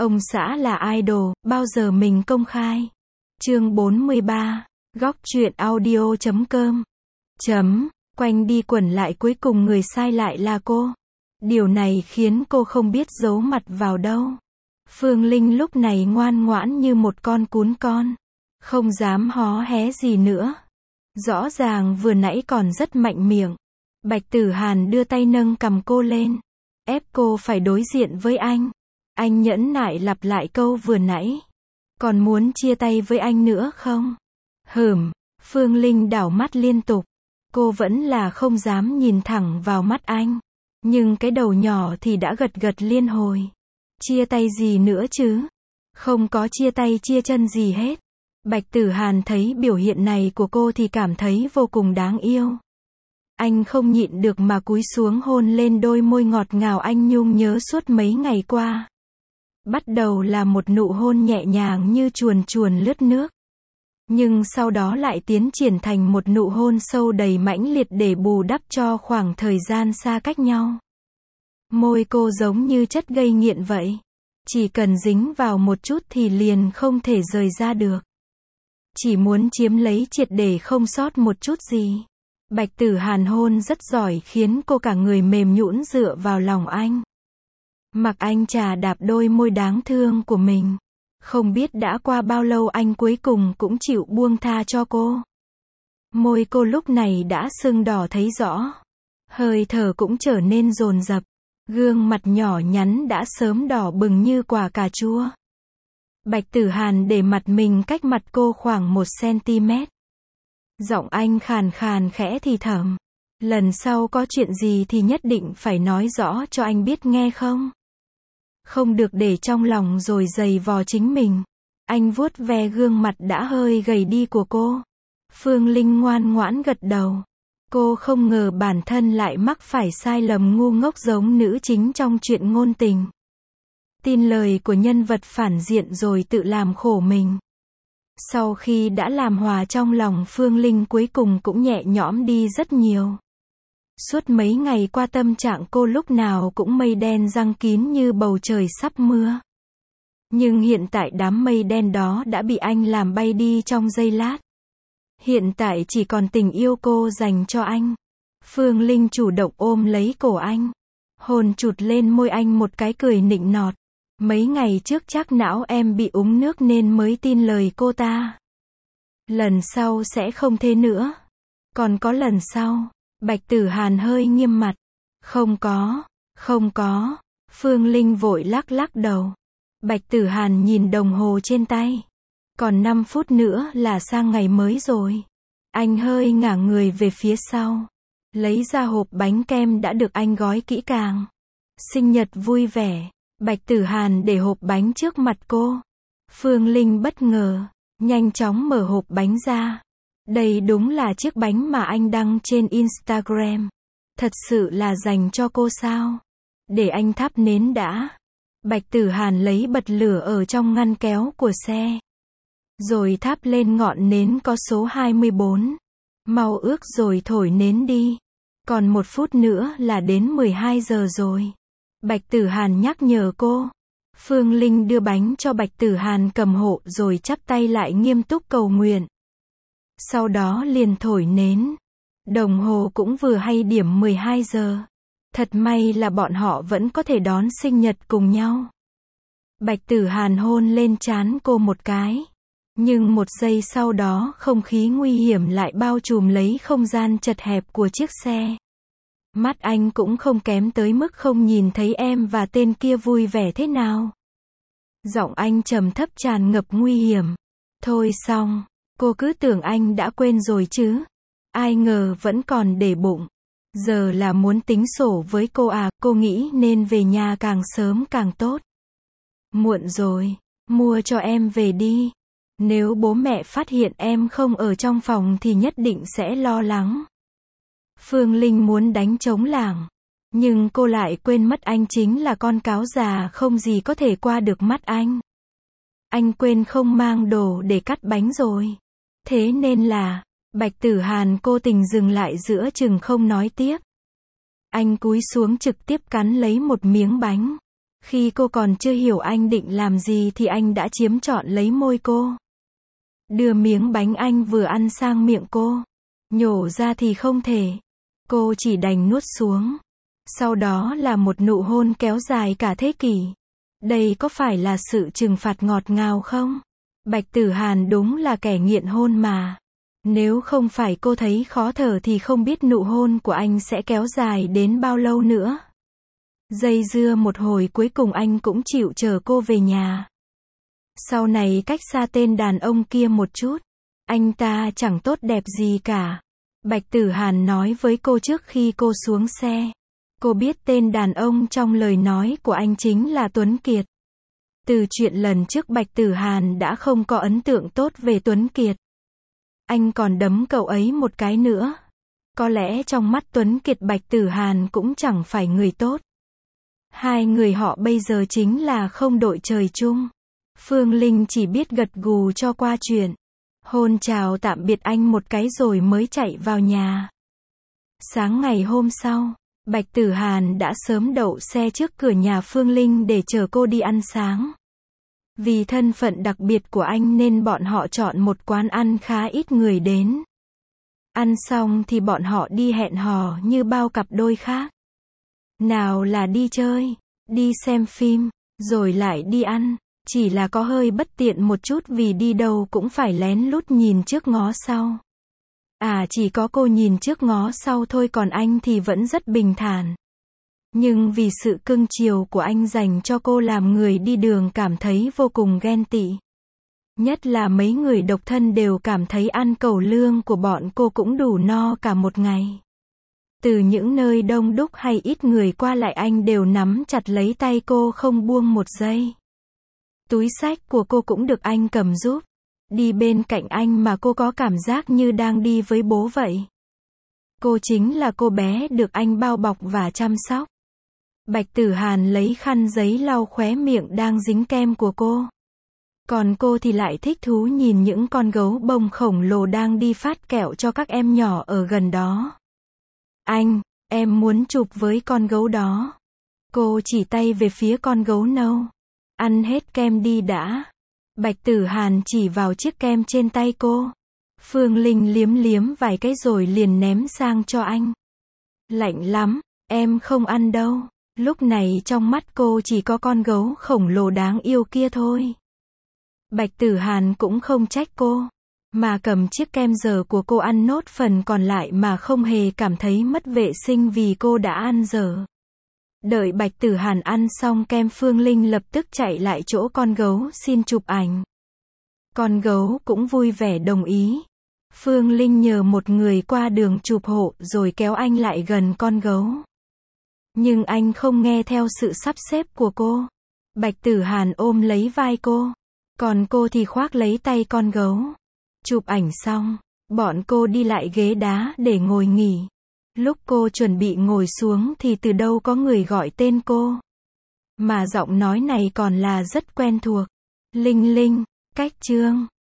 Ông xã là idol, bao giờ mình công khai. Chương 43. Góc truyện audio.com. Quanh đi quẩn lại cuối cùng người sai lại là cô. Điều này khiến cô không biết giấu mặt vào đâu. Phương Linh lúc này ngoan ngoãn như một con cún con. Không dám hó hé gì nữa. Rõ ràng vừa nãy còn rất mạnh miệng. Bạch Tử Hàn đưa tay nâng cằm cô lên. Ép cô phải đối diện với anh. Anh nhẫn nại lặp lại câu vừa nãy. Còn muốn chia tay với anh nữa không? Phương Linh đảo mắt liên tục. Cô vẫn là không dám nhìn thẳng vào mắt anh. Nhưng cái đầu nhỏ thì đã gật gật liên hồi. Chia tay gì nữa chứ? Không có chia tay chia chân gì hết. Bạch Tử Hàn thấy biểu hiện này của cô thì cảm thấy vô cùng đáng yêu. Anh không nhịn được mà cúi xuống hôn lên đôi môi ngọt ngào anh nhung nhớ suốt mấy ngày qua. Bắt đầu là một nụ hôn nhẹ nhàng như chuồn chuồn lướt nước. Nhưng sau đó lại tiến triển thành một nụ hôn sâu đầy mãnh liệt để bù đắp cho khoảng thời gian xa cách nhau. Môi cô giống như chất gây nghiện vậy. Chỉ cần dính vào một chút thì liền không thể rời ra được. Chỉ muốn chiếm lấy triệt để không sót một chút gì. Bạch Tử Hàn hôn rất giỏi khiến cô cả người mềm nhũn dựa vào lòng anh. Mặc anh chà đạp đôi môi đáng thương của mình. Không biết đã qua bao lâu anh cuối cùng cũng chịu buông tha cho cô. Môi cô lúc này đã sưng đỏ thấy rõ. Hơi thở cũng trở nên dồn dập. Gương mặt nhỏ nhắn đã sớm đỏ bừng như quả cà chua. Bạch Tử Hàn để mặt mình cách mặt cô khoảng 1 cm. Giọng anh khàn khàn khẽ thì thầm. Lần sau có chuyện gì thì nhất định phải nói rõ cho anh biết nghe không? Không được để trong lòng rồi giày vò chính mình. Anh vuốt ve gương mặt đã hơi gầy đi của cô. Phương Linh ngoan ngoãn gật đầu. Cô không ngờ bản thân lại mắc phải sai lầm ngu ngốc giống nữ chính trong chuyện ngôn tình. Tin lời của nhân vật phản diện rồi tự làm khổ mình. Sau khi đã làm hòa trong lòng Phương Linh cuối cùng cũng nhẹ nhõm đi rất nhiều. Suốt mấy ngày qua tâm trạng cô lúc nào cũng mây đen giăng kín như bầu trời sắp mưa. Nhưng hiện tại đám mây đen đó đã bị anh làm bay đi trong giây lát. Hiện tại chỉ còn tình yêu cô dành cho anh. Phương Linh chủ động ôm lấy cổ anh. Hôn chụt lên môi anh một cái cười nịnh nọt. Mấy ngày trước chắc não em bị úng nước nên mới tin lời cô ta. Lần sau sẽ không thế nữa. Còn có lần sau. Bạch Tử Hàn hơi nghiêm mặt. Không có. Phương Linh vội lắc lắc đầu. Bạch Tử Hàn nhìn đồng hồ trên tay. Còn 5 phút nữa là sang ngày mới rồi. Anh hơi ngả người về phía sau. Lấy ra hộp bánh kem đã được anh gói kỹ càng. Sinh nhật vui vẻ. Bạch Tử Hàn để hộp bánh trước mặt cô. Phương Linh bất ngờ. Nhanh chóng mở hộp bánh ra. Đây đúng là chiếc bánh mà anh đăng trên Instagram. Thật sự là dành cho cô sao? Để anh thắp nến đã. Bạch Tử Hàn lấy bật lửa ở trong ngăn kéo của xe. Rồi thắp lên ngọn nến có số 24. Mau ước rồi thổi nến đi. Còn 1 phút nữa là đến 12 giờ rồi. Bạch Tử Hàn nhắc nhở cô. Phương Linh đưa bánh cho Bạch Tử Hàn cầm hộ rồi chắp tay lại nghiêm túc cầu nguyện. Sau đó liền thổi nến. Đồng hồ cũng vừa hay điểm 12 giờ. Thật may là bọn họ vẫn có thể đón sinh nhật cùng nhau. Bạch Tử Hàn hôn lên trán cô một cái. Nhưng 1 giây sau đó không khí nguy hiểm lại bao trùm lấy không gian chật hẹp của chiếc xe. Mắt anh cũng không kém tới mức không nhìn thấy em và tên kia vui vẻ thế nào. Giọng anh trầm thấp tràn ngập nguy hiểm. Thôi xong. Cô cứ tưởng anh đã quên rồi chứ. Ai ngờ vẫn còn để bụng. Giờ là muốn tính sổ với cô à, cô nghĩ nên về nhà càng sớm càng tốt. Muộn rồi, mua cho em về đi. Nếu bố mẹ phát hiện em không ở trong phòng thì nhất định sẽ lo lắng. Phương Linh muốn đánh trống lảng. Nhưng cô lại quên mất anh chính là con cáo già không gì có thể qua được mắt anh. Anh quên không mang đồ để cắt bánh rồi. Thế nên là, Bạch Tử Hàn cố tình dừng lại giữa chừng không nói tiếp. Anh cúi xuống trực tiếp cắn lấy một miếng bánh. Khi cô còn chưa hiểu anh định làm gì thì anh đã chiếm trọn lấy môi cô. Đưa miếng bánh anh vừa ăn sang miệng cô. Nhổ ra thì không thể. Cô chỉ đành nuốt xuống. Sau đó là một nụ hôn kéo dài cả thế kỷ. Đây có phải là sự trừng phạt ngọt ngào không? Bạch Tử Hàn đúng là kẻ nghiện hôn mà. Nếu không phải cô thấy khó thở thì không biết nụ hôn của anh sẽ kéo dài đến bao lâu nữa. Dây dưa một hồi cuối cùng anh cũng chịu chở cô về nhà. Sau này cách xa tên đàn ông kia một chút. Anh ta chẳng tốt đẹp gì cả. Bạch Tử Hàn nói với cô trước khi cô xuống xe. Cô biết tên đàn ông trong lời nói của anh chính là Tuấn Kiệt. Từ chuyện lần trước Bạch Tử Hàn đã không có ấn tượng tốt về Tuấn Kiệt. Anh còn đấm cậu ấy một cái nữa. Có lẽ trong mắt Tuấn Kiệt Bạch Tử Hàn cũng chẳng phải người tốt. Hai người họ bây giờ chính là không đội trời chung. Phương Linh chỉ biết gật gù cho qua chuyện. Hôn chào tạm biệt anh một cái rồi mới chạy vào nhà. Sáng ngày hôm sau, Bạch Tử Hàn đã sớm đậu xe trước cửa nhà Phương Linh để chờ cô đi ăn sáng. Vì thân phận đặc biệt của anh nên bọn họ chọn một quán ăn khá ít người đến. Ăn xong thì bọn họ đi hẹn hò như bao cặp đôi khác. Nào là đi chơi, đi xem phim, rồi lại đi ăn. Chỉ là có hơi bất tiện một chút vì đi đâu cũng phải lén lút nhìn trước ngó sau. Chỉ có cô nhìn trước ngó sau thôi còn anh thì vẫn rất bình thản. Nhưng vì sự cưng chiều của anh dành cho cô làm người đi đường cảm thấy vô cùng ghen tị. Nhất là mấy người độc thân đều cảm thấy ăn cẩu lương của bọn cô cũng đủ no cả một ngày. Từ những nơi đông đúc hay ít người qua lại anh đều nắm chặt lấy tay cô không buông một giây. Túi xách của cô cũng được anh cầm giúp. Đi bên cạnh anh mà cô có cảm giác như đang đi với bố vậy. Cô chính là cô bé được anh bao bọc và chăm sóc. Bạch Tử Hàn lấy khăn giấy lau khóe miệng đang dính kem của cô. Còn cô thì lại thích thú nhìn những con gấu bông khổng lồ đang đi phát kẹo cho các em nhỏ ở gần đó. Anh, em muốn chụp với con gấu đó. Cô chỉ tay về phía con gấu nâu. Ăn hết kem đi đã. Bạch Tử Hàn chỉ vào chiếc kem trên tay cô. Phương Linh liếm liếm vài cái rồi liền ném sang cho anh. Lạnh lắm, em không ăn đâu. Lúc này trong mắt cô chỉ có con gấu khổng lồ đáng yêu kia thôi. Bạch Tử Hàn cũng không trách cô, mà cầm chiếc kem dở của cô ăn nốt phần còn lại mà không hề cảm thấy mất vệ sinh vì cô đã ăn dở. Đợi Bạch Tử Hàn ăn xong kem Phương Linh lập tức chạy lại chỗ con gấu xin chụp ảnh. Con gấu cũng vui vẻ đồng ý. Phương Linh nhờ một người qua đường chụp hộ rồi kéo anh lại gần con gấu. Nhưng anh không nghe theo sự sắp xếp của cô. Bạch Tử Hàn ôm lấy vai cô. Còn cô thì khoác lấy tay con gấu. Chụp ảnh xong, bọn cô đi lại ghế đá để ngồi nghỉ. Lúc cô chuẩn bị ngồi xuống thì từ đâu có người gọi tên cô. Mà giọng nói này còn là rất quen thuộc. Linh Linh, Cách Trương.